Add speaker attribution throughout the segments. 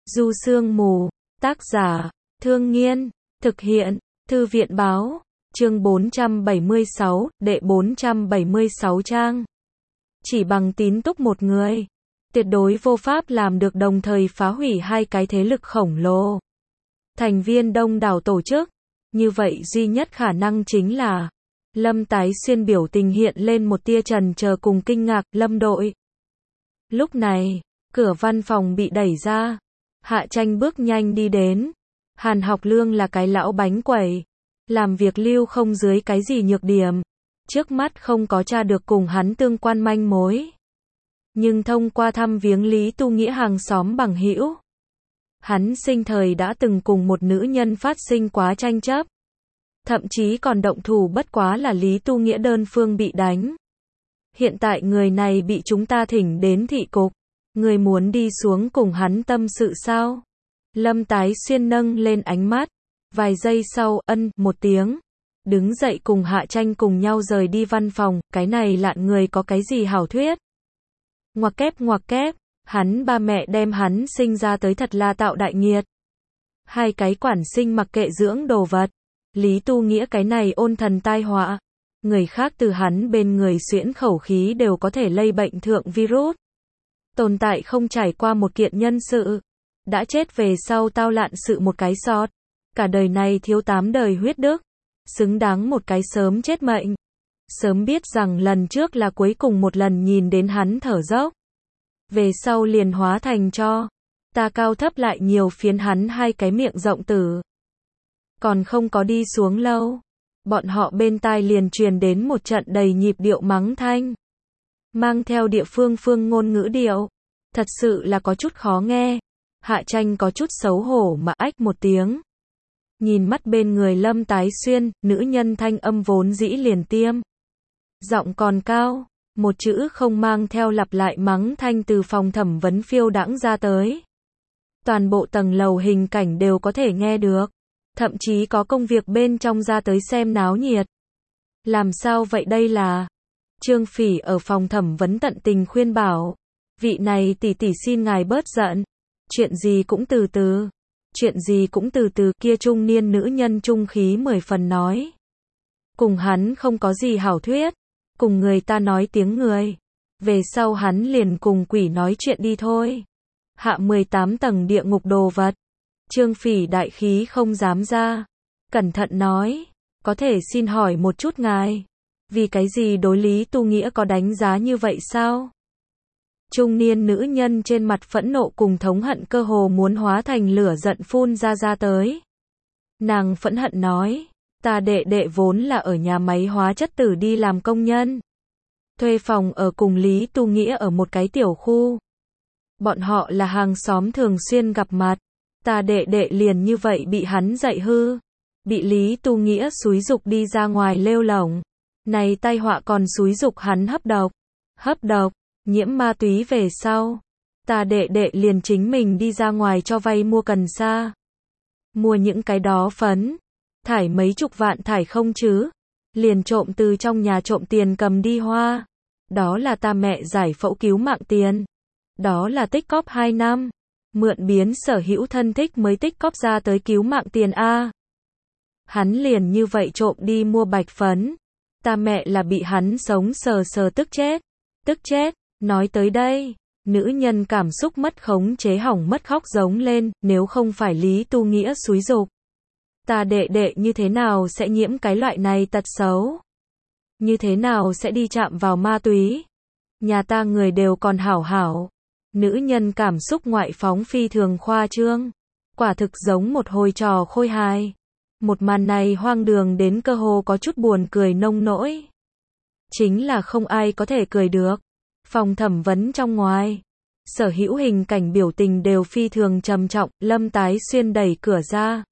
Speaker 1: Du Sương Mù, tác giả, Thương Nghiên, thực hiện, Thư viện Báo, chương 476, đệ 476 trang. Chỉ bằng tín túc một người, tuyệt đối vô pháp làm được đồng thời phá hủy hai cái thế lực khổng lồ. Thành viên đông đảo tổ chức, như vậy duy nhất khả năng chính là Lâm Tái Xuyên biểu tình hiện lên một tia chần chờ cùng kinh ngạc. Lâm đội. Lúc này, cửa văn phòng bị đẩy ra. Hạ Tranh bước nhanh đi đến. Hàn Học Lương là cái lão bánh quẩy, làm việc lưu không dưới cái gì nhược điểm. Trước mắt không có tra được cùng hắn tương quan manh mối. Nhưng thông qua thăm viếng Lý Tu Nghĩa hàng xóm bằng hữu, hắn sinh thời đã từng cùng một nữ nhân phát sinh quá tranh chấp. Thậm chí còn động thủ, bất quá là Lý Tu Nghĩa đơn phương bị đánh. Hiện tại người này bị chúng ta thỉnh đến thị cục. Người muốn đi xuống cùng hắn tâm sự sao? Lâm Tái Xuyên nâng lên ánh mắt. Vài giây sau, một tiếng. Đứng dậy cùng Hạ Tranh cùng nhau rời đi văn phòng. Cái này lạn người có cái gì hảo thuyết? Ngoặc kép, hắn ba mẹ đem hắn sinh ra tới thật là tạo đại nghiệt. Hai cái quản sinh mặc kệ dưỡng đồ vật. Lý Tu Nghĩa cái này ôn thần tai họa. Người khác từ hắn bên người xuyễn khẩu khí đều có thể lây bệnh thượng virus. Tồn tại không trải qua một kiện nhân sự. Đã chết về sau tao lạn sự một cái sọt. Cả đời này thiếu 8 đời huyết đức. Xứng đáng một cái sớm chết mệnh. Sớm biết rằng lần trước là cuối cùng một lần nhìn đến hắn thở dốc. Về sau liền hóa thành cho. Ta cao thấp lại nhiều phiến hắn hai cái miệng rộng tử. Còn không có đi xuống lâu. Bọn họ bên tai liền truyền đến một trận đầy nhịp điệu mắng thanh. Mang theo địa phương ngôn ngữ điệu. Thật sự là có chút khó nghe. Hạ Tranh có chút xấu hổ mà ách một tiếng. Nhìn mắt bên người Lâm Tái Xuyên, nữ nhân thanh âm vốn dĩ liền tiêm. Giọng còn cao, một chữ không mang theo lặp lại mắng thanh từ phòng thẩm vấn phiêu đãng ra tới. Toàn bộ tầng lầu hình cảnh đều có thể nghe được. Thậm chí có công việc bên trong ra tới xem náo nhiệt. Làm sao vậy đây là? Trương Phỉ ở phòng thẩm vấn tận tình khuyên bảo. Vị này tỷ tỷ xin ngài bớt giận. Chuyện gì cũng từ từ. Chuyện gì cũng từ từ, kia trung niên nữ nhân trung khí 10 phần nói. Cùng hắn không có gì hảo thuyết. Cùng người ta nói tiếng người. Về sau hắn liền cùng quỷ nói chuyện đi thôi. Hạ 18 tầng địa ngục đồ vật. Trương Phỉ đại khí không dám ra. Cẩn thận nói. Có thể xin hỏi một chút ngài. Vì cái gì đối Lý Tu Nghĩa có đánh giá như vậy sao? Trung niên nữ nhân trên mặt phẫn nộ cùng thống hận cơ hồ muốn hóa thành lửa giận phun ra tới. Nàng phẫn hận nói. Ta đệ đệ vốn là ở nhà máy hóa chất tử đi làm công nhân. Thuê phòng ở cùng Lý Tu Nghĩa ở một cái tiểu khu. Bọn họ là hàng xóm thường xuyên gặp mặt. Ta đệ đệ liền như vậy bị hắn dạy hư. Bị Lý Tu Nghĩa xúi giục đi ra ngoài lêu lổng. Này tai họa còn xúi giục hắn hấp độc. Nhiễm ma túy về sau. Ta đệ đệ liền chính mình đi ra ngoài cho vay mua cần sa. Mua những cái đó phấn. Thải mấy chục vạn thải không chứ. Liền trộm từ trong nhà trộm tiền cầm đi hoa. Đó là ta mẹ giải phẫu cứu mạng tiền. Đó là tích cóp 2 năm. Mượn biến sở hữu thân thích mới tích cóp ra tới cứu mạng tiền A. Hắn liền như vậy trộm đi mua bạch phấn. Ta mẹ là bị hắn sống sờ tức chết. Nói tới đây, nữ nhân cảm xúc mất khống chế hỏng mất khóc giống lên. Nếu không phải Lý Tu Nghĩa xúi giục, ta đệ đệ như thế nào sẽ nhiễm cái loại này tật xấu? Như thế nào sẽ đi chạm vào ma túy? Nhà ta người đều còn hảo. Nữ nhân cảm xúc ngoại phóng phi thường khoa trương. Quả thực giống một hồi trò khôi hài. Một màn này hoang đường đến cơ hồ có chút buồn cười nông nỗi. Chính là không ai có thể cười được. Phòng thẩm vấn trong ngoài. Sở hữu hình cảnh biểu tình đều phi thường trầm trọng. Lâm Tái Xuyên đẩy cửa ra.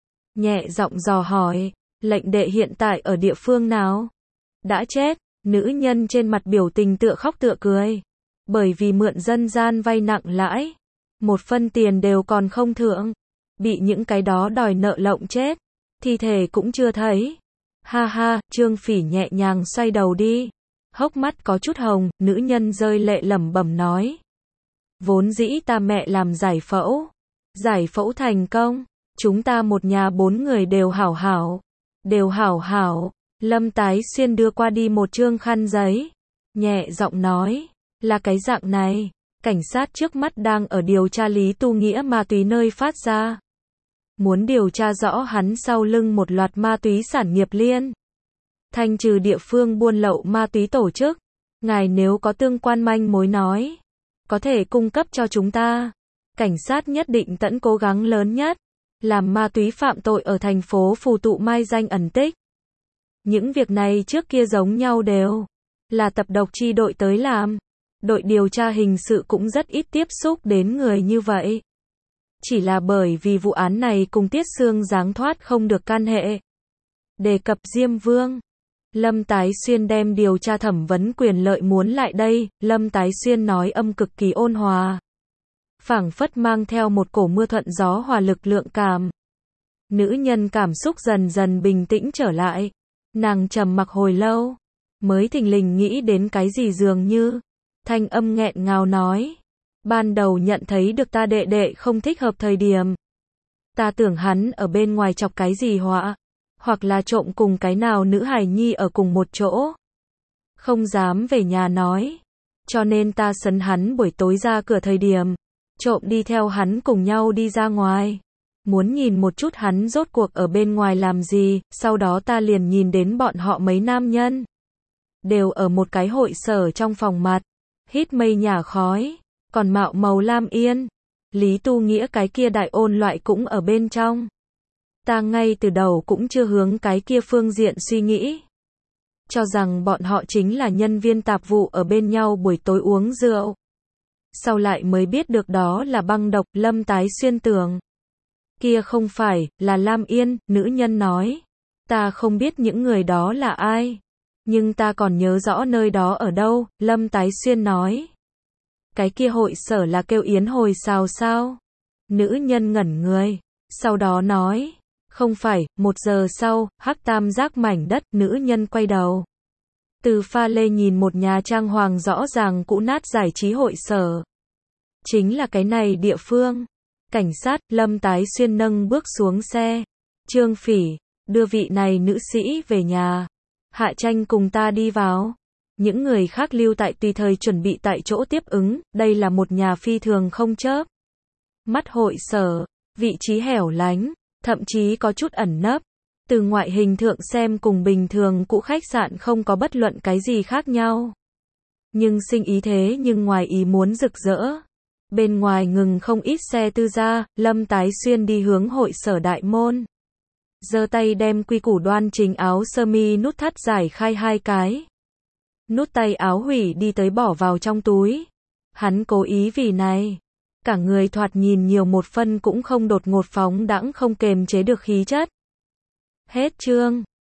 Speaker 1: Nhẹ giọng dò hỏi. Lệnh đệ hiện tại ở địa phương nào? Đã chết. Nữ nhân trên mặt biểu tình tựa khóc tựa cười. Bởi vì mượn dân gian vay nặng lãi. 1 phân tiền đều còn không thượng. Bị những cái đó đòi nợ lộng chết. Thi thể cũng chưa thấy. Ha, Trương Phỉ nhẹ nhàng xoay đầu đi. Hốc mắt có chút hồng, nữ nhân rơi lệ lẩm bẩm nói. Vốn dĩ ta mẹ làm giải phẫu. Giải phẫu thành công. Chúng ta một nhà 4 người đều hảo hảo. Đều hảo hảo. Lâm Tái Xuyên đưa qua đi một trương khăn giấy. Nhẹ giọng nói. Là cái dạng này. Cảnh sát trước mắt đang ở điều tra Lý Tu Nghĩa ma túy nơi phát ra. Muốn điều tra rõ hắn sau lưng một loạt ma túy sản nghiệp liên. Thanh trừ địa phương buôn lậu ma túy tổ chức. Ngài nếu có tương quan manh mối nói. Có thể cung cấp cho chúng ta. Cảnh sát nhất định tận cố gắng lớn nhất. Làm ma túy phạm tội ở thành phố phù tụ mai danh ẩn tích. Những việc này trước kia giống nhau đều. Là tập độc chi đội tới làm. Đội điều tra hình sự cũng rất ít tiếp xúc đến người như vậy. Chỉ là bởi vì vụ án này cùng Tiết Sương giáng thoát không được can hệ. Đề cập Diêm Vương. Lâm Tái Xuyên đem điều tra thẩm vấn quyền lợi muốn lại đây, Lâm Tái Xuyên nói âm cực kỳ ôn hòa. Phảng phất mang theo một cổ mưa thuận gió hòa lực lượng cảm. Nữ nhân cảm xúc dần dần bình tĩnh trở lại. Nàng trầm mặc hồi lâu. Mới thình lình nghĩ đến cái gì dường như. Thanh âm nghẹn ngào nói. Ban đầu nhận thấy được ta đệ đệ không thích hợp thời điểm. Ta tưởng hắn ở bên ngoài chọc cái gì họa. Hoặc là trộm cùng cái nào nữ hài nhi ở cùng một chỗ. Không dám về nhà nói. Cho nên ta sấn hắn buổi tối ra cửa thời điểm. Trộm đi theo hắn cùng nhau đi ra ngoài. Muốn nhìn một chút hắn rốt cuộc ở bên ngoài làm gì. Sau đó ta liền nhìn đến bọn họ mấy nam nhân. Đều ở một cái hội sở trong phòng mặt. Hít mây nhả khói. Còn mạo màu lam yên. Lý Tu Nghĩa cái kia đại ôn loại cũng ở bên trong. Ta ngay từ đầu cũng chưa hướng cái kia phương diện suy nghĩ. Cho rằng bọn họ chính là nhân viên tạp vụ ở bên nhau buổi tối uống rượu. Sau lại mới biết được đó là băng độc. Lâm Tái Xuyên tưởng. Kia không phải, là Lam Yên, nữ nhân nói. Ta không biết những người đó là ai. Nhưng ta còn nhớ rõ nơi đó ở đâu, Lâm Tái Xuyên nói. Cái kia hội sở là kêu Yến Hồi Sào sao? Nữ nhân ngẩn người. Sau đó nói. Không phải, 1 giờ sau, hắc tam giác mảnh đất, nữ nhân quay đầu. Từ pha lê nhìn một nhà trang hoàng rõ ràng cũ nát giải trí hội sở. Chính là cái này địa phương. Cảnh sát, Lâm Tái Xuyên nâng bước xuống xe. Trương Phỉ, đưa vị này nữ sĩ về nhà. Hạ Tranh cùng ta đi vào. Những người khác lưu tại tùy thời chuẩn bị tại chỗ tiếp ứng, đây là một nhà phi thường không chớp mắt hội sở, vị trí hẻo lánh, thậm chí có chút ẩn nấp. Từ ngoại hình thượng xem cùng bình thường cũ khách sạn không có bất luận cái gì khác nhau. Nhưng sinh ý thế nhưng ngoài ý muốn rực rỡ. Bên ngoài ngừng không ít xe tư gia, Lâm Tái Xuyên đi hướng hội sở đại môn. Giơ tay đem quy củ đoan chính áo sơ mi nút thắt giải khai 2 cái. Nút tay áo hủy đi tới bỏ vào trong túi. Hắn cố ý vì này. Cả người thoạt nhìn nhiều một phân cũng không đột ngột phóng đãng không kềm chế được khí chất. Hết chương.